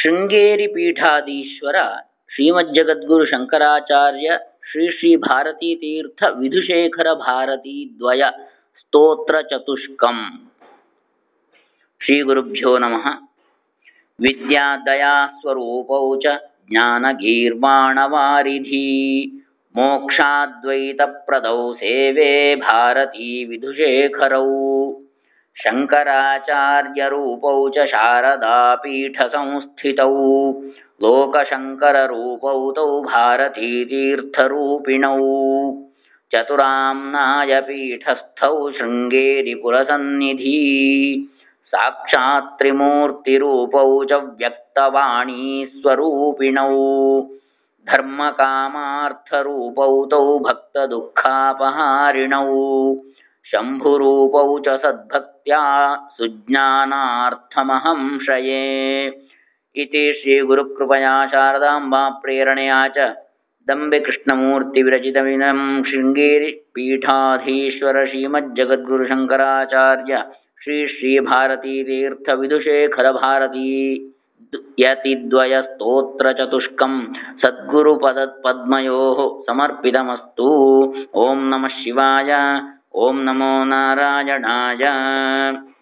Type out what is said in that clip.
ಶೃಂಗೇರಿ ಪೀಠಾಧೀಶ್ವರ ಶ್ರೀಮಜ್ಜಗದ್ಗುರು ಶಂಕರಾಚಾರ್ಯ ಶ್ರೀ ಶ್ರೀ ಭಾರತೀ ತೀರ್ಥ ವಿಧುಶೇಖರ ಭಾರತೀ ದ್ವಯ ಸ್ತೋತ್ರ ಚತುಷ್ಕಂ. ಶ್ರೀ ಗುರುಭ್ಯೋ ನಮಃ. ವಿದ್ಯಾದಯಾ ಸ್ವರೂಪೌ ಚ ಜ್ಞಾನಗೀರ್ವಾಣವಾರಿಧಿ ಮೋಕ್ಷಾದ್ವೈತಪ್ರದೌ ಸೇವೆ ಭಾರತೀ ವಿಧುಶೇಖರೌ. ಶಂಕರಾಚಾರ್ಯರೂಪೌ ಚ ಶಾರದಾಪೀಠಸಂಸ್ಥಿತೌ ಲೋಕಶಂಕರರೂಪೌ ತೌ ಭಾರತೀತೀರ್ಥರೂಪಿಣೌ. ಚತುರಾಮ್ನಾಯ ಪೀಠಸ್ಥೌ ಶೃಂಗೇರಿಪುರಸನ್ನಿಧಿ ಸಾಕ್ಷಾತ್ ತ್ರಿಮೂರ್ತಿರೂಪೌ ಚ ವ್ಯಕ್ತವಾಣೀಸ್ವರೂಪಿಣೌ. ಧರ್ಮಕಾಮಾರ್ಥರೂಪೌ ತೌ ಭಕ್ತದುಃಖಾಪಹಾರಿಣೌ. ಶಂಭುರೂಪೌ ಚ ಸದ್ಭಕ್ತ್ಯಾ ಸುಜ್ಞಾನಾರ್ಥಮಹಂ ಶ್ರಯೇ. ಇತಿ ಶ್ರೀ ಗುರುಕೃಪಯಾ ಶಾರದಾಂಬಾ ಪ್ರೇರಣೆಯಾ ಚ ದಂಬೆ ಕೃಷ್ಣಮೂರ್ತಿ ವಿರಚಿತಮಿದಂ ಶೃಂಗೇರಿ ಪೀಠಾಧೀಶ್ವರ ಶ್ರೀಮಜ್ಜಗದ್ಗುರು ಶಂಕರಾಚಾರ್ಯ ಶ್ರೀ ಶ್ರೀ ಭಾರತೀ ತೀರ್ಥ ವಿಧುಶೇಖರ ಭಾರತೀ ಯತಿದ್ವಯ ಸ್ತೋತ್ರ ಚತುಷ್ಕಂ ಸದ್ಗುರು ಪದ್ಮಯೋಃ ಸಮರ್ಪಿತಮಸ್ತು. ಓಂ ನಮಃ ಶಿವಾಯ. ಓಂ ನಮೋ ನಾರಾಯಣಾಯ.